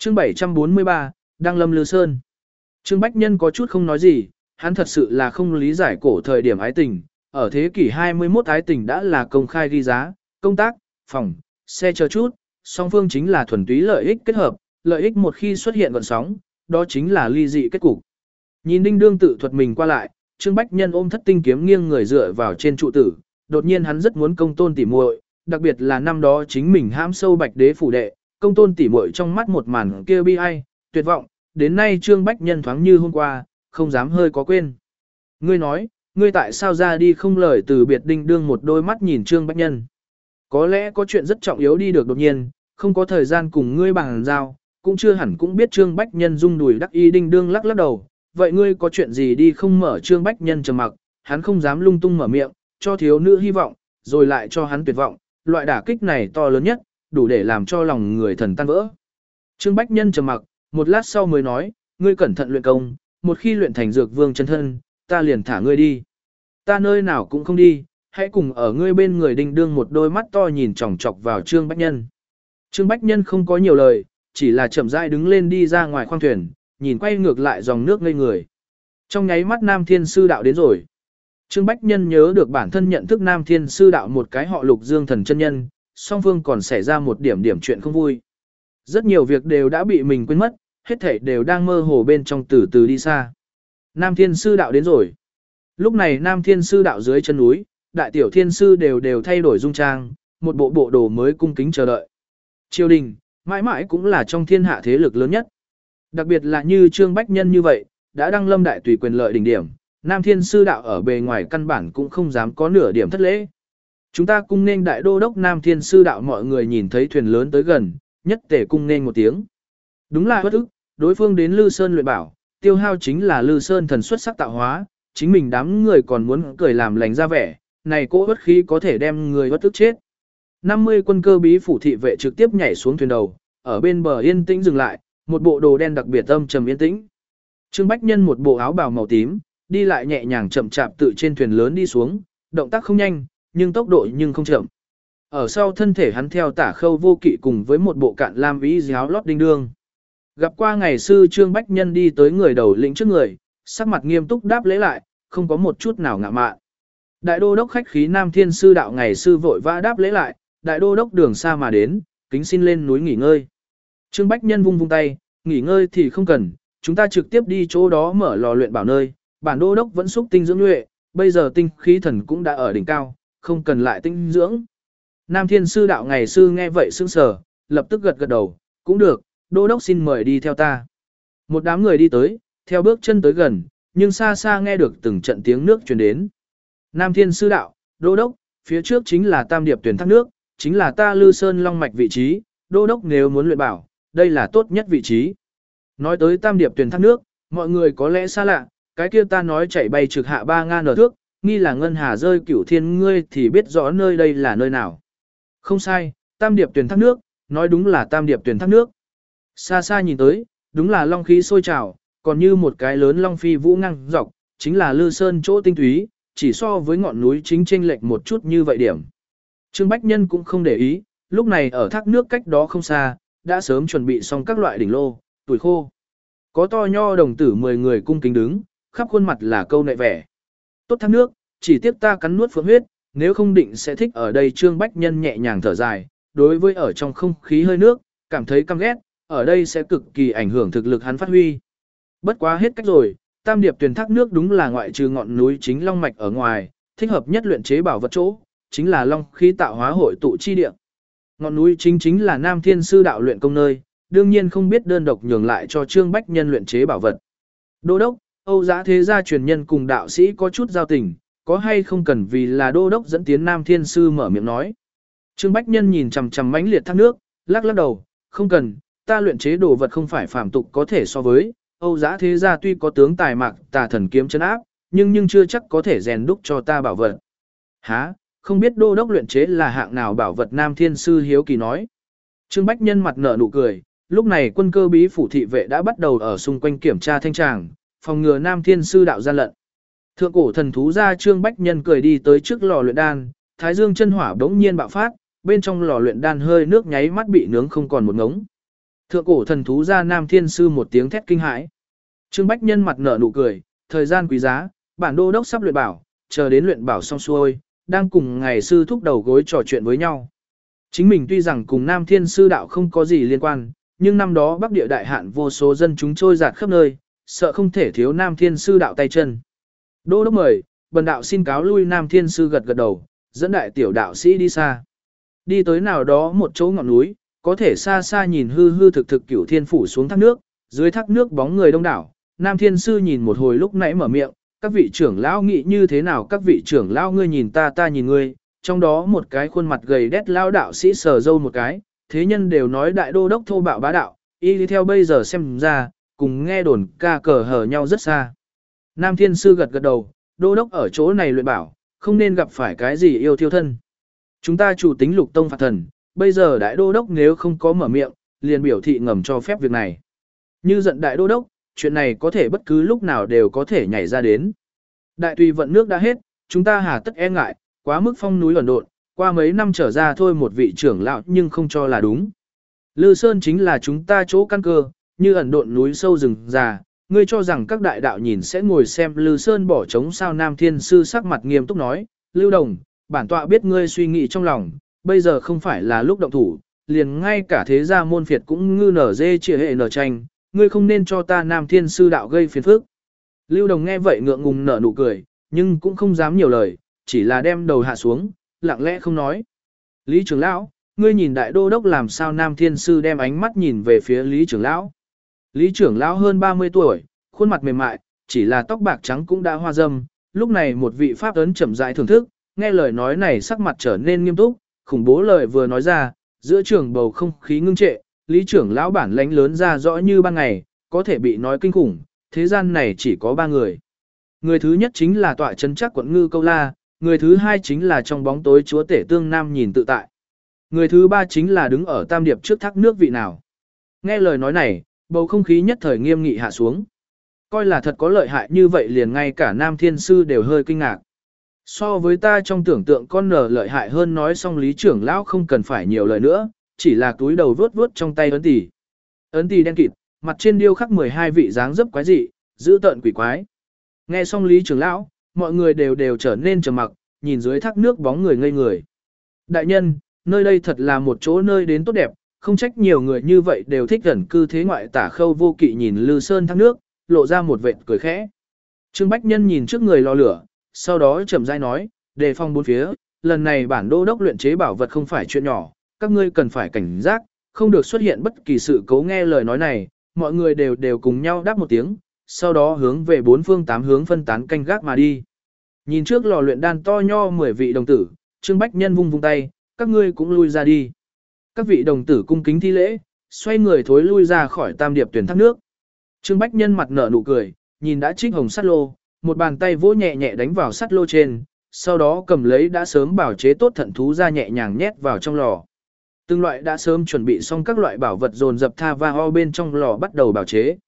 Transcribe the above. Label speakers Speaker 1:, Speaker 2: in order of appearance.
Speaker 1: Chương 743, Đăng Lâm Lư Sơn. Trương Bách Nhân có chút không nói gì, hắn thật sự là không lý giải cổ thời điểm ái tình, ở thế kỷ 21 ái tình đã là công khai ghi giá, công tác, phòng, xe chờ chút, song phương chính là thuần túy lợi ích kết hợp, lợi ích một khi xuất hiện gợn sóng, đó chính là ly dị kết cục. Nhìn Đinh Đương tự thuật mình qua lại, Trương Bách Nhân ôm Thất Tinh kiếm nghiêng người dựa vào trên trụ tử, đột nhiên hắn rất muốn Công Tôn tỉ muội, đặc biệt là năm đó chính mình hãm sâu Bạch Đế phủ đệ, Công Tôn tỉ muội trong mắt một màn kia bi ai, tuyệt vọng, đến nay Trương Bách Nhân thoáng như hôm qua, không dám hơi có quên. Ngươi nói, ngươi tại sao ra đi không lời từ biệt. Đinh Đương một đôi mắt nhìn Trương Bách Nhân. Có lẽ có chuyện rất trọng yếu đi được đột nhiên, không có thời gian cùng ngươi bằng giao, cũng chưa hẳn cũng biết Trương Bách Nhân rung đùi đắc ý. Đinh Đương lắc lắc đầu, vậy ngươi có chuyện gì đi không mở. Trương Bách Nhân trầm mặc, hắn không dám lung tung mở miệng, cho thiếu nữ hy vọng, rồi lại cho hắn tuyệt vọng, loại đả kích này to lớn nhất, đủ để làm cho lòng người thần tan vỡ. Trương Bách Nhân trầm mặc, một lát sau mới nói, ngươi cẩn thận luyện công, một khi luyện thành dược vương chân thân, ta liền thả ngươi đi. Ta nơi nào cũng không đi, hãy cùng ở ngươi bên người. Đinh Đương một đôi mắt to nhìn chòng chọc vào Trương Bách Nhân. Trương Bách Nhân không có nhiều lời, chỉ là chậm rãi đứng lên đi ra ngoài khoang thuyền, nhìn quay ngược lại dòng nước ngây người. Trong nháy mắt Nam Thiên Sư Đạo đến rồi. Trương Bách Nhân nhớ được bản thân nhận thức Nam Thiên Sư Đạo một cái họ Lục Dương Thần chân nhân, song phương còn xảy ra một điểm chuyện không vui. Rất nhiều việc đều đã bị mình quên mất, hết thảy đều đang mơ hồ bên trong từ từ đi xa. Nam Thiên Sư Đạo đến rồi. Lúc này Nam Thiên Sư Đạo dưới chân núi, đại tiểu thiên sư đều thay đổi dung trang, một bộ đồ mới cung kính chờ đợi. Triều đình, mãi mãi cũng là trong thiên hạ thế lực lớn nhất. Đặc biệt là như Trương Bách Nhân như vậy, đã đăng lâm đại tùy quyền lợi đỉnh điểm, Nam Thiên Sư Đạo ở bề ngoài căn bản cũng không dám có nửa điểm thất lễ. Chúng ta cung nên đại đô đốc Nam Thiên Sư Đạo. Mọi người nhìn thấy thuyền lớn tới gần, nhất tề cung nên một tiếng. Đúng là bất ức, đối phương đến Lư Sơn luyện bảo, tiêu hao chính là Lư Sơn thần xuất sắc tạo hóa, chính mình đám người còn muốn cười làm lành ra vẻ, này cỗ bất khí có thể đem người bất tức chết. 50 quân cơ bí phủ thị vệ trực tiếp nhảy xuống thuyền đầu, ở bên bờ yên tĩnh dừng lại, một bộ đồ đen đặc biệt âm trầm yên tĩnh. Trương Bách Nhân một bộ áo bào màu tím, đi lại nhẹ nhàng chậm chạp tự trên thuyền lớn đi xuống, động tác không nhanh, nhưng tốc độ nhưng không chậm. Ở sau thân thể hắn theo Tả Khâu Vô Kỵ cùng với một bộ cạn lam vĩ giáo lót Đinh Đương. Gặp qua ngày sư Trương Bách Nhân đi tới người đầu lĩnh trước người, sắc mặt nghiêm túc đáp lễ lại, không có một chút nào ngạ mạn. Đại đô đốc khách khí. Nam Thiên Sư Đạo ngày sư vội vã đáp lễ lại, đại đô đốc đường xa mà đến, kính xin lên núi nghỉ ngơi. Trương Bách Nhân vung tay, nghỉ ngơi thì không cần, chúng ta trực tiếp đi chỗ đó mở lò luyện bảo nơi, bản đô đốc vẫn xúc tinh dưỡng nhuệ, bây giờ tinh khí thần cũng đã ở đỉnh cao, không cần lại tinh dưỡng. Nam Thiên Sư Đạo ngày sư nghe vậy sững sờ, lập tức gật đầu, cũng được, đô đốc xin mời đi theo ta. Một đám người đi tới, theo bước chân tới gần, nhưng xa xa nghe được từng trận tiếng nước truyền đến. Nam Thiên Sư Đạo, đô đốc, phía trước chính là Tam Điệp tuyển thác nước, chính là ta Lư Sơn Long Mạch vị trí, đô đốc nếu muốn luyện bảo, đây là tốt nhất vị trí. Nói tới Tam Điệp tuyển thác nước, mọi người có lẽ xa lạ, cái kia ta nói chảy bay trực hạ 3 ngàn thước, nghi là ngân hà rơi cửu thiên, ngươi thì biết rõ nơi đây là nơi nào. Không sai, Tam Điệp tuyển thác nước, nói đúng là Tam Điệp tuyển thác nước. Xa xa nhìn tới, đúng là long khí sôi trào, còn như một cái lớn long phi vũ ngang dọc, chính là Lư Sơn chỗ tinh túy, chỉ so với ngọn núi chính chênh lệch một chút như vậy điểm. Trương Bách Nhân cũng không để ý, lúc này ở thác nước cách đó không xa, đã sớm chuẩn bị xong các loại đỉnh lô, tuổi khô. Có to nho đồng tử 10 người cung kính đứng, khắp khuôn mặt là câu nệ vẻ. Tốt thác nước, chỉ tiếc ta cắn nuốt phượng huyết, nếu không định sẽ thích ở đây. Trương Bách Nhân nhẹ nhàng thở dài, đối với ở trong không khí hơi nước, cảm thấy căm ghét, ở đây sẽ cực kỳ ảnh hưởng thực lực hắn phát huy. Bất quá hết cách rồi, Tam Điệp tuyển thác nước đúng là ngoại trừ ngọn núi chính long mạch ở ngoài, thích hợp nhất luyện chế bảo vật chỗ, chính là long khí tạo hóa hội tụ chi địa. Ngọn núi chính là Nam Thiên Sư Đạo luyện công nơi, đương nhiên không biết đơn độc nhường lại cho Trương Bách Nhân luyện chế bảo vật. Đô đốc, Âu Giá thế gia truyền nhân cùng đạo sĩ có chút giao tình, có hay không cần vì là đô đốc dẫn tiến Nam Thiên Sư mở miệng nói. Trương Bách Nhân nhìn chằm chằm mãnh liệt thác nước, lắc lắc đầu, không cần, ta luyện chế đồ vật không phải phàm tục có thể so với. Âu Giá thế gia tuy có tướng tài mạc tà thần kiếm chân áp, nhưng chưa chắc có thể rèn đúc cho ta bảo vật. Hả, không biết đô đốc luyện chế là hạng nào bảo vật? Nam Thiên Sư hiếu kỳ nói. Trương Bách Nhân mặt nở nụ cười, lúc này quân cơ bí phủ thị vệ đã bắt đầu ở xung quanh kiểm tra thanh tràng, phòng ngừa Nam Thiên Sư đạo gian lận. Thượng cổ thần thú ra. Trương Bách Nhân cười đi tới trước lò luyện đan, thái dương chân hỏa bỗng nhiên bạo phát, bên trong lò luyện đan hơi nước nháy mắt bị nướng không còn một ngống. Thượng cổ thần thú ra Nam Thiên Sư một tiếng thét kinh hãi. Trương Bách Nhân mặt nở nụ cười, thời gian quý giá, bản đô đốc sắp luyện bảo, chờ đến luyện bảo xong xuôi, đang cùng ngài sư thúc đầu gối trò chuyện với nhau. Chính mình tuy rằng cùng Nam Thiên Sư đạo không có gì liên quan, nhưng năm đó Bắc Địa đại hạn vô số dân chúng trôi dạt khắp nơi, sợ không thể thiếu Nam Thiên Sư đạo tay chân. Đô đốc mời, bần đạo xin cáo lui. Nam Thiên Sư gật gật đầu, dẫn đại tiểu đạo sĩ đi xa. Đi tới nào đó một chỗ ngọn núi, có thể xa xa nhìn hư hư thực thực Cửu Thiên phủ xuống thác nước, dưới thác nước bóng người đông đảo. Nam Thiên Sư nhìn một hồi lúc nãy mở miệng, các vị trưởng lão nghĩ như thế nào? Các vị trưởng lão ngươi nhìn ta, ta nhìn ngươi, trong đó một cái khuôn mặt gầy đét lão đạo sĩ sờ râu một cái, thế nhân đều nói đại đô đốc thô bạo bá đạo, y đi theo bây giờ xem ra, cùng nghe đồn ca cờ hở nhau rất xa. Nam Thiên Sư gật gật đầu, đô đốc ở chỗ này luyện bảo, không nên gặp phải cái gì yêu thiêu thân. Chúng ta chủ tính Lục Tông phạt thần, bây giờ đại đô đốc nếu không có mở miệng, liền biểu thị ngầm cho phép việc này. Như giận đại đô đốc, chuyện này có thể bất cứ lúc nào đều có thể nhảy ra đến. Đại tùy vận nước đã hết, chúng ta hà tất e ngại, quá mức phong núi ẩn độn, qua mấy năm trở ra thôi một vị trưởng lão nhưng không cho là đúng. Lư Sơn chính là chúng ta chỗ căn cơ, như ẩn độn núi sâu rừng già, ngươi cho rằng các đại đạo nhìn sẽ ngồi xem Lư Sơn bỏ trống sao? Nam Thiên Sư sắc mặt nghiêm túc nói, Lưu Đồng, bản tọa biết ngươi suy nghĩ trong lòng, bây giờ không phải là lúc động thủ, liền ngay cả thế gia môn phiệt cũng ngư nở dê chia hệ nở tranh, ngươi không nên cho ta Nam Thiên Sư đạo gây phiền phức. Lưu Đồng nghe vậy ngượng ngùng nở nụ cười, nhưng cũng không dám nhiều lời, chỉ là đem đầu hạ xuống, lặng lẽ không nói. Lý trưởng lão, ngươi nhìn đại đô đốc làm sao? Nam Thiên Sư đem ánh mắt nhìn về phía Lý trưởng lão. Lý trưởng lão hơn 30 tuổi, khuôn mặt mềm mại, chỉ là tóc bạc trắng cũng đã hoa râm, lúc này một vị pháp ấn chậm rãi thưởng thức, nghe lời nói này sắc mặt trở nên nghiêm túc, khủng bố lời vừa nói ra, giữa trường bầu không khí ngưng trệ, Lý trưởng lão bản lãnh lớn ra rõ như ban ngày, có thể bị nói kinh khủng, thế gian này chỉ có 3 người. Người thứ nhất chính là tọa trấn chắc quận Ngư Câu La, người thứ hai chính là trong bóng tối chúa tể Tương Nam nhìn tự tại. Người thứ ba chính là đứng ở Tam Điệp trước thác nước vị nào. Nghe lời nói này, bầu không khí nhất thời nghiêm nghị hạ xuống. Coi là thật có lợi hại như vậy liền ngay cả Nam Thiên Sư đều hơi kinh ngạc. So với ta trong tưởng tượng con nở lợi hại hơn. Nói xong Lý trưởng lão không cần phải nhiều lời nữa, chỉ là túi đầu vuốt vuốt trong tay ấn tỷ. Ấn tỷ đen kịt, mặt trên điêu khắc 12 vị dáng dấp quái dị, dữ tợn quỷ quái. Nghe xong Lý trưởng lão, mọi người đều trở nên trầm mặc, nhìn dưới thác nước bóng người ngây người. Đại nhân, nơi đây thật là một chỗ nơi đến tốt đẹp, không trách nhiều người như vậy đều thích gần cư thế ngoại. Tả Khâu Vô Kỵ nhìn Lư Sơn thác nước, lộ ra một vệt cười khẽ. Trương Bách Nhân nhìn trước người lò lửa, sau đó chậm rãi nói, đề phòng bốn phía, lần này bản đô đốc luyện chế bảo vật không phải chuyện nhỏ, các ngươi cần phải cảnh giác, không được xuất hiện bất kỳ sự cố. Nghe lời nói này, mọi người đều cùng nhau đáp một tiếng, sau đó hướng về 4 phương 8 hướng phân tán canh gác mà đi. Nhìn trước lò luyện đan to nho 10 vị đồng tử, Trương Bách Nhân vung tay, các ngươi cũng lui ra đi. Các vị đồng tử cung kính thi lễ, xoay người thối lui ra khỏi Tam Điệp tuyển thác nước. Trương Bách Nhân mặt nở nụ cười, nhìn đã trích hồng sắt lô, một bàn tay vỗ nhẹ nhẹ đánh vào sắt lô trên, sau đó cầm lấy đã sớm bảo chế tốt thận thú ra nhẹ nhàng nhét vào trong lò. Từng loại đã sớm chuẩn bị xong các loại bảo vật dồn dập tha va ho bên trong lò bắt đầu bảo chế.